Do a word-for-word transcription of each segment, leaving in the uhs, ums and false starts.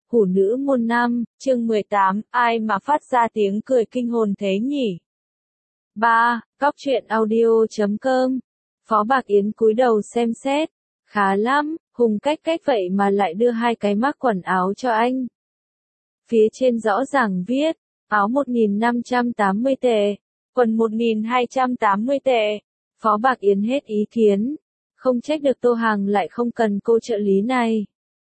Hủ nữ môn năm, chương mười tám, ai mà phát ra tiếng cười kinh hồn thế nhỉ? ba. Cóc truyện audio chấm com. Phó Bạc Yến cúi đầu xem xét. Khá lắm, Hùng cách cách vậy mà lại đưa hai cái mác quần áo cho anh. Phía trên rõ ràng viết, áo một nghìn năm trăm tám mươi tệ, quần một nghìn hai trăm tám mươi tệ. Phó Bạc Yến hết ý kiến. Không trách được Tô Hằng lại không cần cô trợ lý này.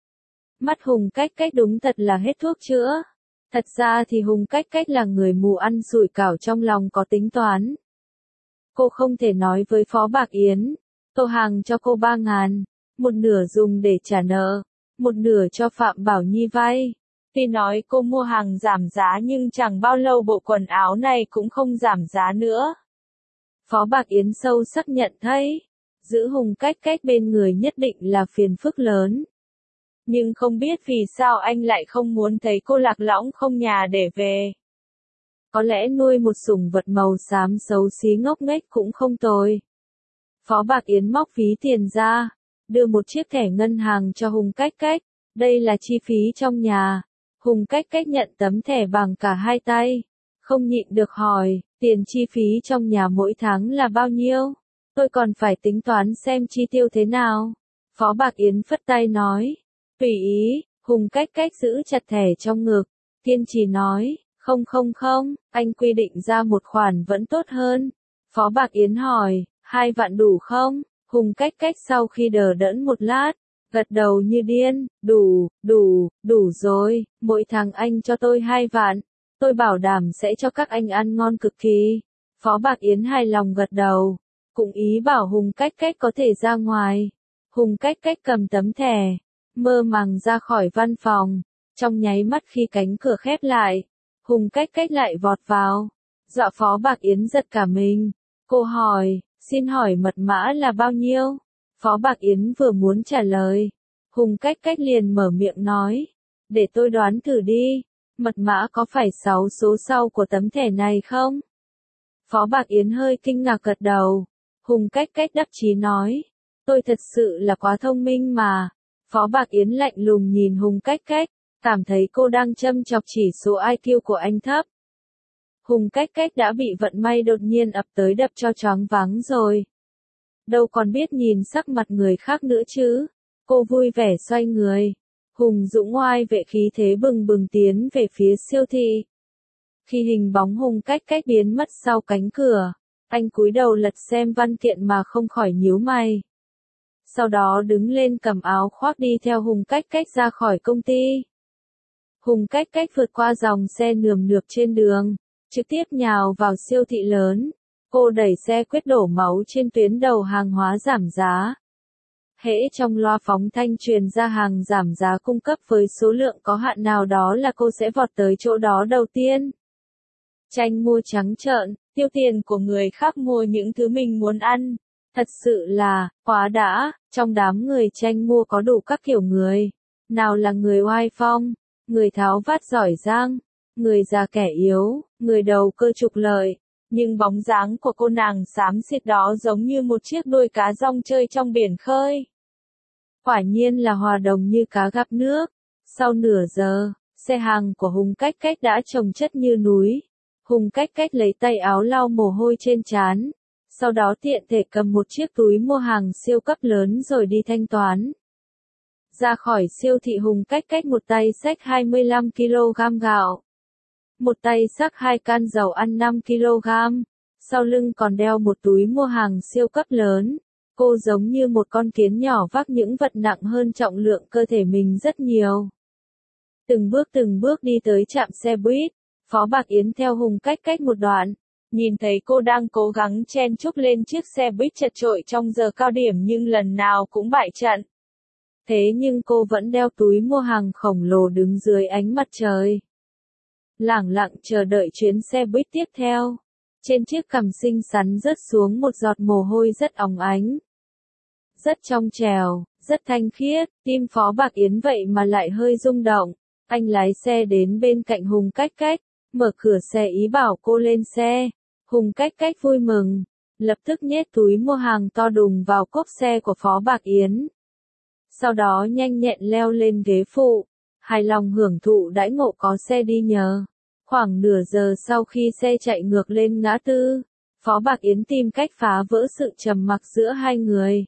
Mắt Hùng cách cách đúng thật là hết thuốc chữa. Thật ra thì Hùng cách cách là người mù ăn sủi cảo, trong lòng có tính toán. Cô không thể nói với Phó Bạc Yến, Tô Hằng cho cô ba ngàn, một nửa dùng để trả nợ, một nửa cho Phạm Bảo Nhi vay. Tuy nói cô mua hàng giảm giá nhưng chẳng bao lâu bộ quần áo này cũng không giảm giá nữa. Phó Bạc Yến sâu sắc nhận thấy, giữ Hùng cách cách bên người nhất định là phiền phức lớn. Nhưng không biết vì sao anh lại không muốn thấy cô lạc lõng không nhà để về. Có lẽ nuôi một sủng vật màu xám xấu xí ngốc nghếch cũng không tồi. Phó Bạc Yến móc ví tiền ra, đưa một chiếc thẻ ngân hàng cho Hùng cách cách. Đây là chi phí trong nhà. Hùng cách cách nhận tấm thẻ bằng cả hai tay. Không nhịn được hỏi, tiền chi phí trong nhà mỗi tháng là bao nhiêu? Tôi còn phải tính toán xem chi tiêu thế nào. Phó Bạc Yến phất tay nói. Tùy ý. Hùng cách cách giữ chặt thẻ trong ngực, kiên trì nói, không không không, anh quy định ra một khoản vẫn tốt hơn. Phó Bạc Yến hỏi, hai vạn đủ không? Hùng cách cách sau khi đờ đẫn một lát, gật đầu như điên, đủ, đủ, đủ rồi, mỗi tháng anh cho tôi hai vạn, tôi bảo đảm sẽ cho các anh ăn ngon cực kỳ. Phó Bạc Yến hài lòng gật đầu, cũng ý bảo Hùng cách cách có thể ra ngoài. Hùng cách cách cầm tấm thẻ, mơ màng ra khỏi văn phòng. Trong nháy mắt khi cánh cửa khép lại, Hùng cách cách lại vọt vào, dọa Phó Bạc Yến giật cả mình. Cô hỏi, xin hỏi mật mã là bao nhiêu? Phó Bạc Yến vừa muốn trả lời, Hùng cách cách liền mở miệng nói, để tôi đoán thử đi, mật mã có phải sáu số sau của tấm thẻ này không? Phó Bạc Yến hơi kinh ngạc gật đầu. Hùng cách cách đắc chí nói, tôi thật sự là quá thông minh mà. Phó Bạc Yến lạnh lùng nhìn Hùng cách cách, cảm thấy cô đang châm chọc chỉ số i kiu của anh thấp. Hùng cách cách đã bị vận may đột nhiên ập tới đập cho choáng váng rồi. Đâu còn biết nhìn sắc mặt người khác nữa chứ. Cô vui vẻ xoay người. Hùng dũng oai vệ khí thế bừng bừng tiến về phía siêu thị. Khi hình bóng Hùng cách cách biến mất sau cánh cửa, anh cúi đầu lật xem văn kiện mà không khỏi nhíu mày. Sau đó đứng lên cầm áo khoác đi theo Hùng cách cách ra khỏi công ty. Hùng cách cách vượt qua dòng xe nườm nượp trên đường, trực tiếp nhào vào siêu thị lớn. Cô đẩy xe quyết đổ máu trên tuyến đầu hàng hóa giảm giá. Hễ trong loa phóng thanh truyền ra hàng giảm giá cung cấp với số lượng có hạn nào đó là cô sẽ vọt tới chỗ đó đầu tiên. Tranh mua trắng trợn, tiêu tiền của người khác mua những thứ mình muốn ăn. Thật sự là, quá đã, trong đám người tranh mua có đủ các kiểu người. Nào là người oai phong, người tháo vát giỏi giang, người già kẻ yếu, người đầu cơ trục lợi. Nhưng bóng dáng của cô nàng xám xịt đó giống như một chiếc đuôi cá rong chơi trong biển khơi. Quả nhiên là hòa đồng như cá gặp nước. Sau nửa giờ, xe hàng của Hùng cách cách đã chồng chất như núi. Hùng cách cách lấy tay áo lau mồ hôi trên trán. Sau đó tiện thể cầm một chiếc túi mua hàng siêu cấp lớn rồi đi thanh toán. Ra khỏi siêu thị Hùng cách cách một tay xách hai mươi lăm ki lô gam gạo. Một tay xách hai can dầu ăn năm ki lô gam. Sau lưng còn đeo một túi mua hàng siêu cấp lớn. Cô giống như một con kiến nhỏ vác những vật nặng hơn trọng lượng cơ thể mình rất nhiều. Từng bước từng bước đi tới trạm xe buýt. Phó Bạc Yến theo Hùng cách cách một đoạn. Nhìn thấy cô đang cố gắng chen chúc lên chiếc xe buýt chật chội trong giờ cao điểm nhưng lần nào cũng bại trận. Thế nhưng cô vẫn đeo túi mua hàng khổng lồ đứng dưới ánh mặt trời. Lẳng lặng chờ đợi chuyến xe buýt tiếp theo. Trên chiếc cằm xinh xắn rớt xuống một giọt mồ hôi rất óng ánh. Rất trong trẻo, rất thanh khiết, tim Phó Bạc Yến vậy mà lại hơi rung động. Anh lái xe đến bên cạnh Hùng cách cách, mở cửa xe ý bảo cô lên xe. Hùng cách cách vui mừng, lập tức nhét túi mua hàng to đùng vào cốp xe của Phó Bạc Yến. Sau đó nhanh nhẹn leo lên ghế phụ, hài lòng hưởng thụ đãi ngộ có xe đi nhờ. Khoảng nửa giờ sau khi xe chạy ngược lên ngã tư, Phó Bạc Yến tìm cách phá vỡ sự trầm mặc giữa hai người.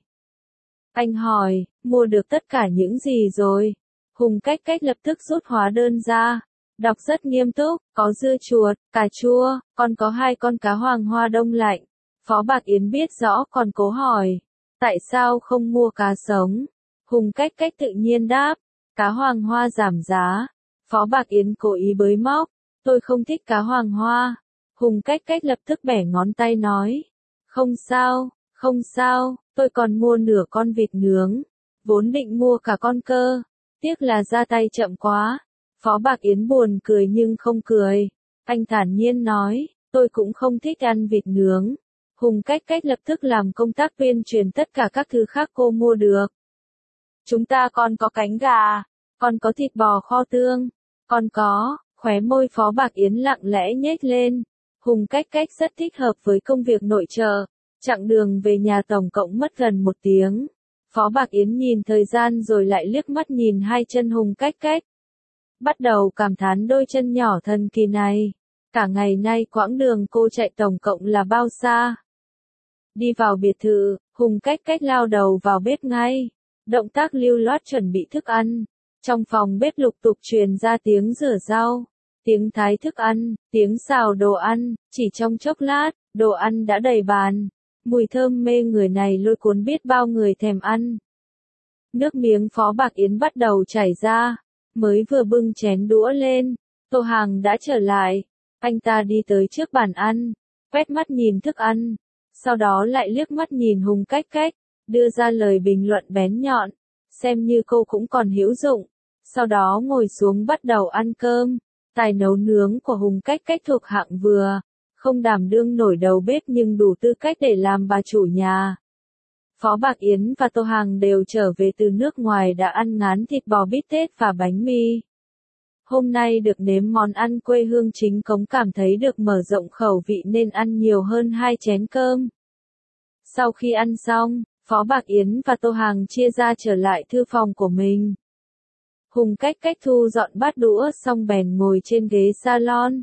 Anh hỏi, mua được tất cả những gì rồi? Hùng Cách Cách lập tức rút hóa đơn ra. Đọc rất nghiêm túc, có dưa chuột, cà chua, còn có hai con cá hoàng hoa đông lạnh. Phó Bạc Yến biết rõ còn cố hỏi, tại sao không mua cá sống? Hùng Cách Cách tự nhiên đáp, cá hoàng hoa giảm giá. Phó Bạc Yến cố ý bới móc, tôi không thích cá hoàng hoa. Hùng Cách Cách lập tức bẻ ngón tay nói, không sao, không sao, tôi còn mua nửa con vịt nướng, vốn định mua cả con cơ, tiếc là ra tay chậm quá. Phó Bạc Yến buồn cười nhưng không cười, anh thản nhiên nói, tôi cũng không thích ăn vịt nướng. Hùng Cách Cách lập tức làm công tác tuyên truyền tất cả các thứ khác cô mua được. Chúng ta còn có cánh gà, còn có thịt bò kho tương, còn có, khóe môi Phó Bạc Yến lặng lẽ nhếch lên. Hùng Cách Cách rất thích hợp với công việc nội trợ, chặng đường về nhà tổng cộng mất gần một tiếng. Phó Bạc Yến nhìn thời gian rồi lại liếc mắt nhìn hai chân Hùng Cách Cách. Bắt đầu cảm thán đôi chân nhỏ thần kỳ này. Cả ngày nay quãng đường cô chạy tổng cộng là bao xa? Đi vào biệt thự, Hùng Cách Cách lao đầu vào bếp ngay. Động tác lưu loát chuẩn bị thức ăn. Trong phòng bếp lục tục truyền ra tiếng rửa rau, tiếng thái thức ăn, tiếng xào đồ ăn. Chỉ trong chốc lát, đồ ăn đã đầy bàn. Mùi thơm mê người này lôi cuốn biết bao người thèm ăn. Nước miếng Phó Bạc Yến bắt đầu chảy ra. Mới vừa bưng chén đũa lên, Tô Hàng đã trở lại. Anh ta đi tới trước bàn ăn, quét mắt nhìn thức ăn, sau đó lại liếc mắt nhìn Hùng Cách Cách, đưa ra lời bình luận bén nhọn, xem như cô cũng còn hữu dụng. Sau đó ngồi xuống bắt đầu ăn cơm. Tài nấu nướng của Hùng Cách Cách thuộc hạng vừa, không đảm đương nổi đầu bếp nhưng đủ tư cách để làm bà chủ nhà. Phó Bạc Yến và Tô Hàng đều trở về từ nước ngoài đã ăn ngán thịt bò bít tết và bánh mì. Hôm nay được nếm món ăn quê hương chính cống cảm thấy được mở rộng khẩu vị nên ăn nhiều hơn hai chén cơm. Sau khi ăn xong, Phó Bạc Yến và Tô Hàng chia ra trở lại thư phòng của mình. Hùng Cách Cách thu dọn bát đũa xong bèn ngồi trên ghế salon.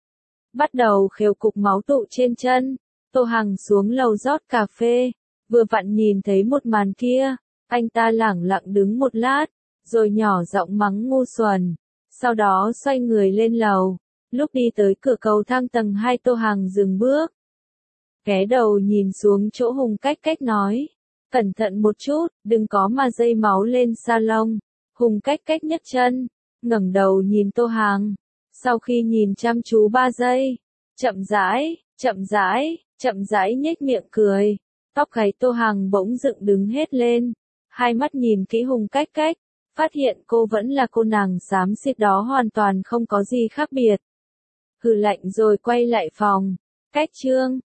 Bắt đầu khều cục máu tụ trên chân. Tô Hàng xuống lầu rót cà phê. Vừa vặn nhìn thấy một màn kia, anh ta lẳng lặng đứng một lát, rồi nhỏ giọng mắng ngu xuẩn. Sau đó xoay người lên lầu. Lúc đi tới cửa cầu thang tầng hai Tô Hàng dừng bước. Ghé đầu nhìn xuống chỗ Hùng Cách Cách nói, cẩn thận một chút, đừng có mà dây máu lên salon. Hùng Cách Cách nhấc chân, ngẩng đầu nhìn Tô Hàng. Sau khi nhìn chăm chú ba giây, chậm rãi, chậm rãi, chậm rãi nhếch miệng cười. Tóc gáy Tô Hàng bỗng dựng đứng hết lên, hai mắt nhìn kỹ Hùng Cách Cách, phát hiện cô vẫn là cô nàng xám xịt đó hoàn toàn không có gì khác biệt. Hừ lạnh rồi quay lại phòng. Cách chương